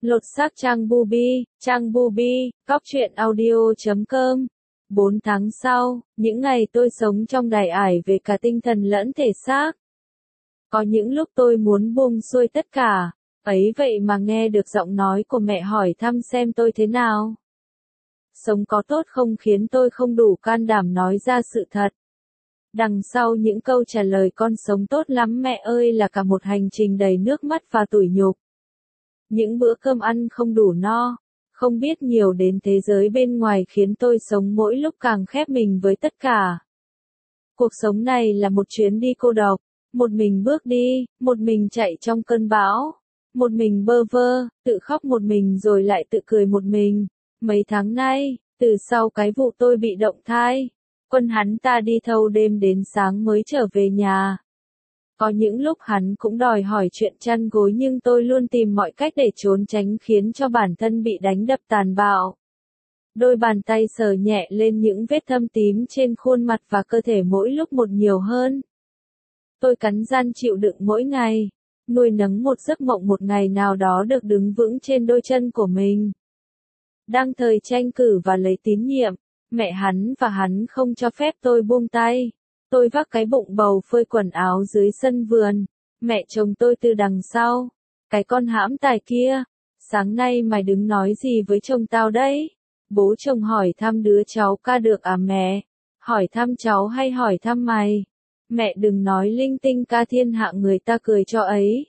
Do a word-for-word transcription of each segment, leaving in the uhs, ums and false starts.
Lột xác trang Bubi, trang Bubi, cóc truyện audio chấm com. Bốn tháng sau, những ngày tôi sống trong đài ải về cả tinh thần lẫn thể xác. Có những lúc tôi muốn buông xuôi tất cả, ấy vậy mà nghe được giọng nói của mẹ hỏi thăm xem tôi thế nào. Sống có tốt không khiến tôi không đủ can đảm nói ra sự thật. Đằng sau những câu trả lời con sống tốt lắm mẹ ơi là cả một hành trình đầy nước mắt và tủi nhục. Những bữa cơm ăn không đủ no, không biết nhiều đến thế giới bên ngoài khiến tôi sống mỗi lúc càng khép mình với tất cả. Cuộc sống này là một chuyến đi cô độc, một mình bước đi, một mình chạy trong cơn bão, một mình bơ vơ, tự khóc một mình rồi lại tự cười một mình. Mấy tháng nay, từ sau cái vụ tôi bị động thai, Quân hắn ta đi thâu đêm đến sáng mới trở về nhà. Có những lúc hắn cũng đòi hỏi chuyện chăn gối nhưng tôi luôn tìm mọi cách để trốn tránh khiến cho bản thân bị đánh đập tàn bạo. Đôi bàn tay sờ nhẹ lên những vết thâm tím trên khuôn mặt và cơ thể mỗi lúc một nhiều hơn. Tôi cắn răng chịu đựng mỗi ngày, nuôi nấng một giấc mộng một ngày nào đó được đứng vững trên đôi chân của mình. Đang thời tranh cử và lấy tín nhiệm, mẹ hắn và hắn không cho phép tôi buông tay. Tôi vác cái bụng bầu phơi quần áo dưới sân vườn, mẹ chồng tôi từ đằng sau. Cái con hãm tài kia, sáng nay mày đứng nói gì với chồng tao đấy? Bố chồng hỏi thăm đứa cháu ca được à mẹ? Hỏi thăm cháu hay hỏi thăm mày? Mẹ đừng nói linh tinh ca thiên hạ người ta cười cho ấy.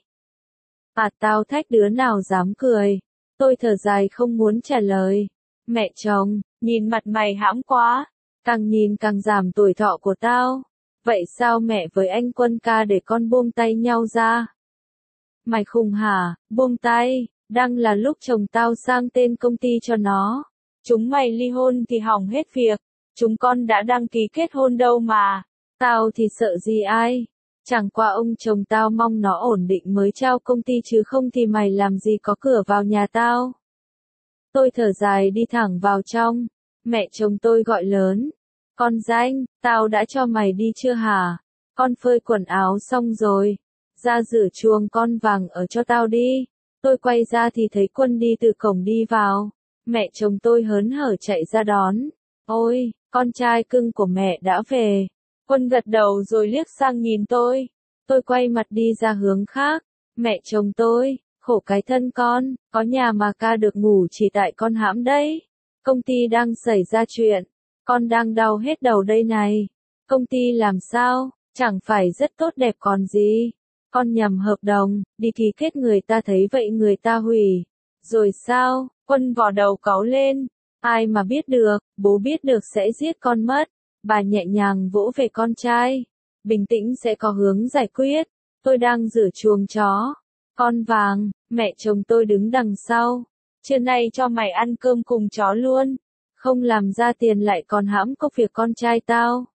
À tao thách đứa nào dám cười. Tôi thở dài không muốn trả lời. Mẹ chồng, nhìn mặt mày hãm quá. Càng nhìn càng giảm tuổi thọ của tao. Vậy sao mẹ với anh Quân ca để con buông tay nhau ra? Mày khùng hả, buông tay, đang là lúc chồng tao sang tên công ty cho nó. Chúng mày ly hôn thì hỏng hết việc, chúng con đã đăng ký kết hôn đâu mà. Tao thì sợ gì ai, chẳng qua ông chồng tao mong nó ổn định mới trao công ty chứ không thì mày làm gì có cửa vào nhà tao. Tôi thở dài đi thẳng vào trong, mẹ chồng tôi gọi lớn. Con danh, tao đã cho mày đi chưa hả? Con phơi quần áo xong rồi. Ra rửa chuồng con vàng ở cho tao đi. Tôi quay ra thì thấy Quân đi từ cổng đi vào. Mẹ chồng tôi hớn hở chạy ra đón. Ôi, con trai cưng của mẹ đã về. Quân gật đầu rồi liếc sang nhìn tôi. Tôi quay mặt đi ra hướng khác. Mẹ chồng tôi, khổ cái thân con, có nhà mà ca được ngủ chỉ tại con hãm đấy. Công ty đang xảy ra chuyện. Con đang đau hết đầu đây này. Công ty làm sao, chẳng phải rất tốt đẹp còn gì. Con nhầm hợp đồng, đi ký kết người ta thấy vậy người ta hủy. Rồi sao, Quân vò đầu cáu lên. Ai mà biết được, bố biết được sẽ giết con mất. Bà nhẹ nhàng vỗ về con trai. Bình tĩnh sẽ có hướng giải quyết. Tôi đang rửa chuồng chó. Con vàng, mẹ chồng tôi đứng đằng sau. Trưa nay cho mày ăn cơm cùng chó luôn. Không làm ra tiền lại còn hãm công việc con trai tao.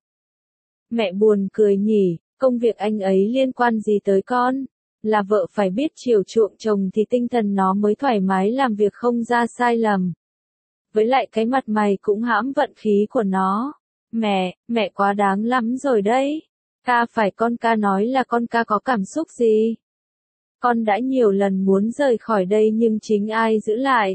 Mẹ buồn cười nhỉ, công việc anh ấy liên quan gì tới con? Là vợ phải biết chiều chuộng chồng thì tinh thần nó mới thoải mái làm việc không ra sai lầm. Với lại cái mặt mày cũng hãm vận khí của nó. Mẹ, mẹ quá đáng lắm rồi đấy. Ca phải con ca nói là con ca có cảm xúc gì? Con đã nhiều lần muốn rời khỏi đây nhưng chính ai giữ lại?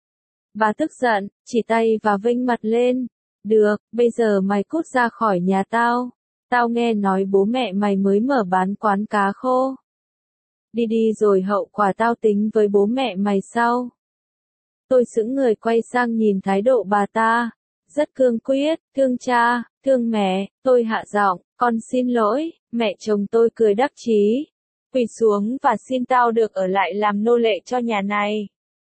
Bà tức giận, chỉ tay và vênh mặt lên. Được, bây giờ mày cút ra khỏi nhà tao. Tao nghe nói bố mẹ mày mới mở bán quán cá khô. Đi đi rồi hậu quả tao tính với bố mẹ mày sau. Tôi sững người quay sang nhìn thái độ bà ta. Rất cương quyết, thương cha, thương mẹ, tôi hạ giọng, con xin lỗi, mẹ chồng tôi cười đắc chí. Quỳ xuống và xin tao được ở lại làm nô lệ cho nhà này.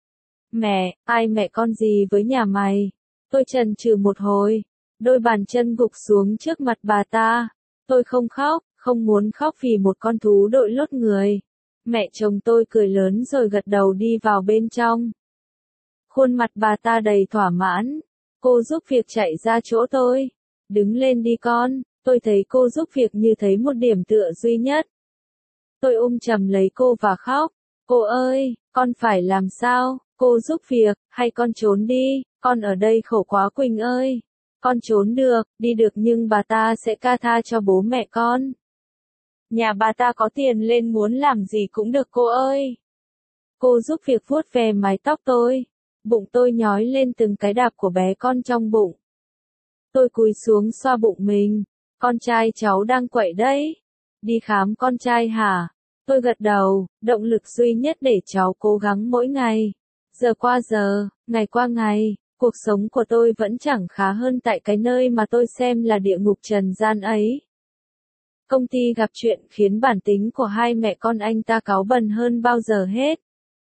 Mẹ, ai mẹ con gì với nhà mày? Tôi chần chừ một hồi, đôi bàn chân gục xuống trước mặt bà ta. Tôi không khóc, không muốn khóc vì một con thú đội lốt người. Mẹ chồng tôi cười lớn rồi gật đầu đi vào bên trong. Khuôn mặt bà ta đầy thỏa mãn. Cô giúp việc chạy ra chỗ tôi. Đứng lên đi con, tôi thấy cô giúp việc như thấy một điểm tựa duy nhất. Tôi ôm chầm lấy cô và khóc. Cô ơi, con phải làm sao? Cô giúp việc, hay con trốn đi, con ở đây khổ quá Quỳnh ơi. Con trốn được, đi được nhưng bà ta sẽ ca tha cho bố mẹ con. Nhà bà ta có tiền lên muốn làm gì cũng được cô ơi. Cô giúp việc vuốt ve mái tóc tôi. Bụng tôi nhói lên từng cái đạp của bé con trong bụng. Tôi cúi xuống xoa bụng mình. Con trai cháu đang quậy đấy. Đi khám con trai hả? Tôi gật đầu, động lực duy nhất để cháu cố gắng mỗi ngày. Giờ qua giờ, ngày qua ngày, cuộc sống của tôi vẫn chẳng khá hơn tại cái nơi mà tôi xem là địa ngục trần gian ấy. Công ty gặp chuyện khiến bản tính của hai mẹ con anh ta cáu bẩn hơn bao giờ hết.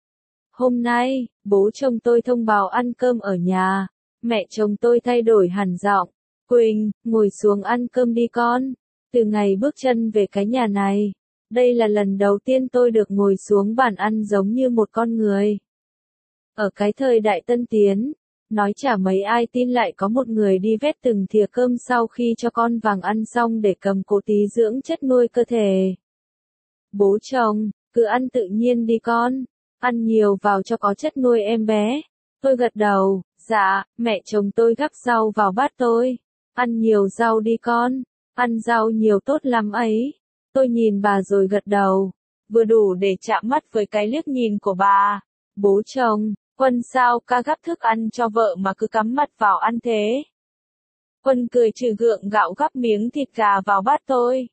Hôm nay, bố chồng tôi thông báo ăn cơm ở nhà. Mẹ chồng tôi thay đổi hẳn giọng. Quỳnh, ngồi xuống ăn cơm đi con. Từ ngày bước chân về cái nhà này, đây là lần đầu tiên tôi được ngồi xuống bàn ăn giống như một con người. Ở cái thời đại tân tiến, nói chả mấy ai tin lại có một người đi vét từng thìa cơm sau khi cho con vàng ăn xong để cầm cố tí dưỡng chất nuôi cơ thể. Bố chồng, cứ ăn tự nhiên đi con, ăn nhiều vào cho có chất nuôi em bé. Tôi gật đầu, dạ, mẹ chồng tôi gắp rau vào bát tôi. Ăn nhiều rau đi con, ăn rau nhiều tốt lắm ấy. Tôi nhìn bà rồi gật đầu, vừa đủ để chạm mắt với cái liếc nhìn của bà. Bố chồng, Quân sao ca gắp thức ăn cho vợ mà cứ cắm mặt vào ăn thế? Quân cười trừ gượng gạo gắp miếng thịt gà vào bát tôi.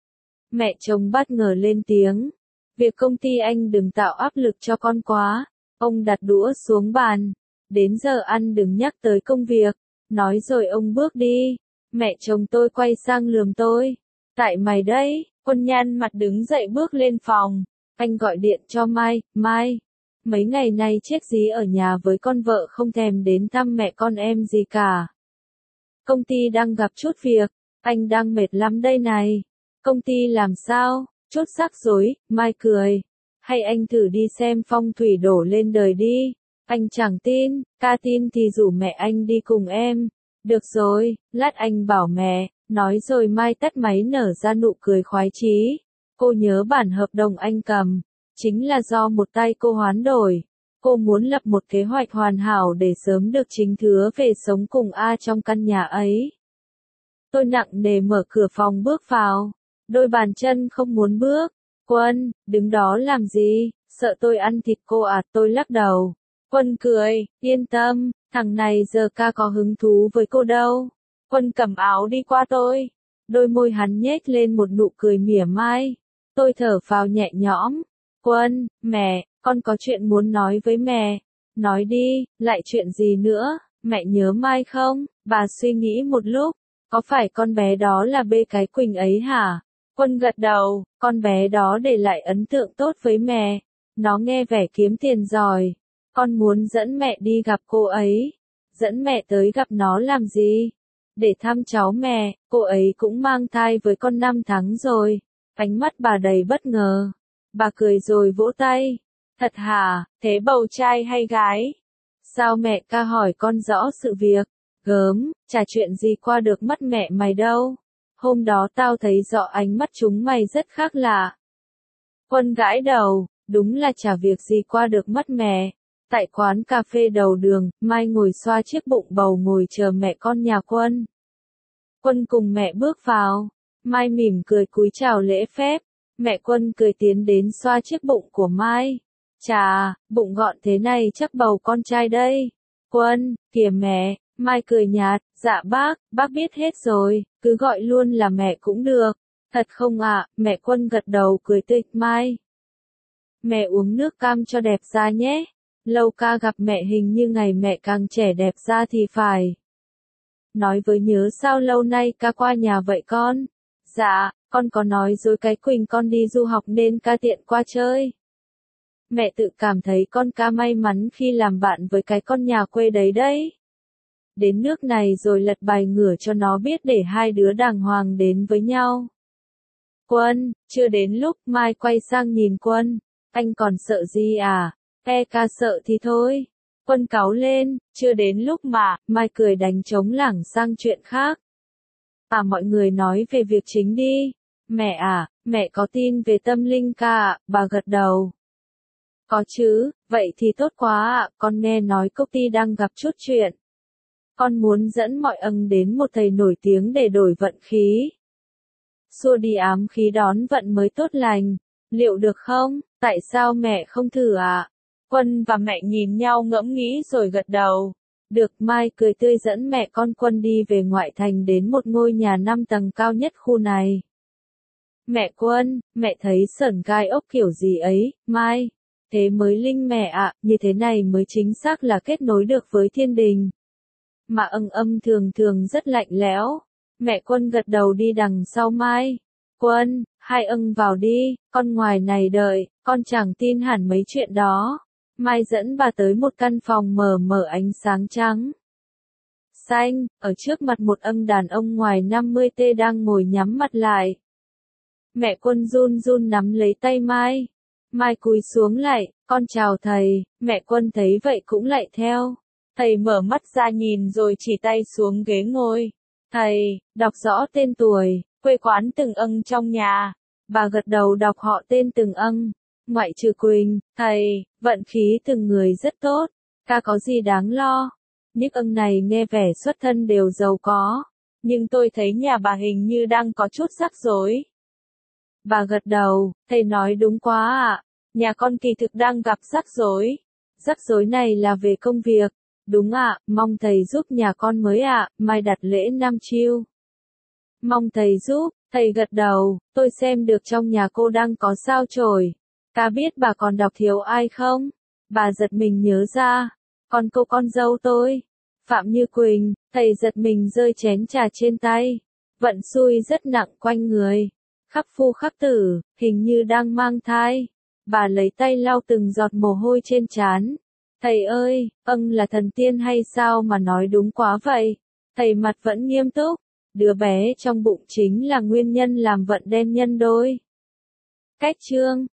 Mẹ chồng bất ngờ lên tiếng. Việc công ty anh đừng tạo áp lực cho con quá. Ông đặt đũa xuống bàn. Đến giờ ăn đừng nhắc tới công việc. Nói rồi ông bước đi. Mẹ chồng tôi quay sang lườm tôi. Tại mày đấy. Quân nhăn mặt đứng dậy bước lên phòng. Anh gọi điện cho Mai. Mai. Mấy ngày nay chết dí ở nhà với con vợ không thèm đến thăm mẹ con em gì cả. Công ty đang gặp chút việc. Anh đang mệt lắm đây này. Công ty làm sao? Chút rắc rối. Mai cười. Hay anh thử đi xem phong thủy đổ lên đời đi. Anh chẳng tin. Ca tin thì rủ mẹ anh đi cùng em. Được rồi, lát anh bảo mẹ. Nói rồi Mai tắt máy nở ra nụ cười khoái chí. Cô nhớ bản hợp đồng anh cầm. Chính là do một tay cô hoán đổi. Cô muốn lập một kế hoạch hoàn hảo để sớm được chính thứa về sống cùng A trong căn nhà ấy. Tôi nặng nề mở cửa phòng bước vào. Đôi bàn chân không muốn bước. Quân, đứng đó làm gì? Sợ tôi ăn thịt cô à? Tôi lắc đầu. Quân cười, yên tâm, thằng này giờ ca có hứng thú với cô đâu. Quân cầm áo đi qua tôi. Đôi môi hắn nhếch lên một nụ cười mỉa mai. Tôi thở phào nhẹ nhõm. Quân, mẹ, con có chuyện muốn nói với mẹ. Nói đi, lại chuyện gì nữa? Mẹ nhớ Mai không? Bà suy nghĩ một lúc. Có phải con bé đó là bê cái Quỳnh ấy hả? Quân gật đầu, con bé đó để lại ấn tượng tốt với mẹ. Nó nghe vẻ kiếm tiền giỏi. Con muốn dẫn mẹ đi gặp cô ấy. Dẫn mẹ tới gặp nó làm gì? Để thăm cháu mẹ, cô ấy cũng mang thai với con năm tháng rồi. Ánh mắt bà đầy bất ngờ. Bà cười rồi vỗ tay. Thật hả, thế bầu trai hay gái? Sao mẹ ca hỏi con rõ sự việc? Gớm, chả chuyện gì qua được mắt mẹ mày đâu. Hôm đó tao thấy rõ ánh mắt chúng mày rất khác lạ. Quân gãi đầu, đúng là chả việc gì qua được mắt mẹ. Tại quán cà phê đầu đường, Mai ngồi xoa chiếc bụng bầu ngồi chờ mẹ con nhà Quân. Quân cùng mẹ bước vào. Mai mỉm cười cúi chào lễ phép. Mẹ Quân cười tiến đến xoa chiếc bụng của Mai. Chà, bụng gọn thế này chắc bầu con trai đây. Quân, kìa mẹ. Mai cười nhạt, dạ bác, bác biết hết rồi, cứ gọi luôn là mẹ cũng được. Thật không ạ? Mẹ Quân gật đầu cười tươi. Mai. Mẹ uống nước cam cho đẹp da nhé. Lâu ca gặp mẹ hình như ngày mẹ càng trẻ đẹp da thì phải. Nói với nhớ sao lâu nay ca qua nhà vậy con? Dạ, con có nói dối cái Quỳnh con đi du học nên ca tiện qua chơi. Mẹ tự cảm thấy con ca may mắn khi làm bạn với cái con nhà quê đấy đấy. Đến nước này rồi lật bài ngửa cho nó biết để hai đứa đàng hoàng đến với nhau. Quân, chưa đến lúc. Mai quay sang nhìn Quân. Anh còn sợ gì à? E ca sợ thì thôi. Quân cáu lên, chưa đến lúc mà. Mai cười đánh trống lảng sang chuyện khác. À mọi người nói về việc chính đi. Mẹ à, mẹ có tin về tâm linh ca ạ? Bà gật đầu. Có chứ, vậy thì tốt quá ạ. Con nghe nói công ty đang gặp chút chuyện. Con muốn dẫn mọi ầng đến một thầy nổi tiếng để đổi vận khí. Xua đi ám khí đón vận mới tốt lành. Liệu được không? Tại sao mẹ không thử ạ? Quân và mẹ nhìn nhau ngẫm nghĩ rồi gật đầu. Được, Mai cười tươi dẫn mẹ con Quân đi về ngoại thành đến một ngôi nhà năm tầng cao nhất khu này. Mẹ Quân, mẹ thấy sởn gai ốc kiểu gì ấy, Mai? Thế mới linh mẹ ạ, như thế này mới chính xác là kết nối được với thiên đình. Mà âng âm thường thường rất lạnh lẽo. Mẹ Quân gật đầu đi đằng sau Mai. Quân, hai âng vào đi, con ngoài này đợi, con chẳng tin hẳn mấy chuyện đó. Mai dẫn bà tới một căn phòng mờ mờ ánh sáng trắng xanh, ở trước mặt một âng đàn ông ngoài năm mươi tuổi đang ngồi nhắm mặt lại. Mẹ Quân run run nắm lấy tay Mai. Mai cúi xuống lại, con chào thầy, mẹ Quân thấy vậy cũng lại theo. Thầy mở mắt ra nhìn rồi chỉ tay xuống ghế ngồi. Thầy, đọc rõ tên tuổi, quê quán từng âng trong nhà. Bà gật đầu đọc họ tên từng âng. Ngoại trừ Quỳnh, thầy, vận khí từng người rất tốt, ca có gì đáng lo. Những âng này nghe vẻ xuất thân đều giàu có, nhưng tôi thấy nhà bà hình như đang có chút rắc rối. Bà gật đầu, thầy nói đúng quá ạ, nhà con kỳ thực đang gặp rắc rối. Rắc rối này là về công việc, đúng ạ, mong thầy giúp nhà con mới ạ, mai đặt lễ năm chiêu. Mong thầy giúp, thầy gật đầu, tôi xem được trong nhà cô đang có sao chổi. Ca biết bà còn đọc thiếu ai không? Bà giật mình nhớ ra. Còn cô con dâu tôi. Phạm Như Quỳnh, thầy giật mình rơi chén trà trên tay. Vận xui rất nặng quanh người. Khắc phu khắc tử, hình như đang mang thai. Bà lấy tay lau từng giọt mồ hôi trên trán. Thầy ơi, âng là thần tiên hay sao mà nói đúng quá vậy? Thầy mặt vẫn nghiêm túc. Đứa bé trong bụng chính là nguyên nhân làm vận đen nhân đôi. Cách chương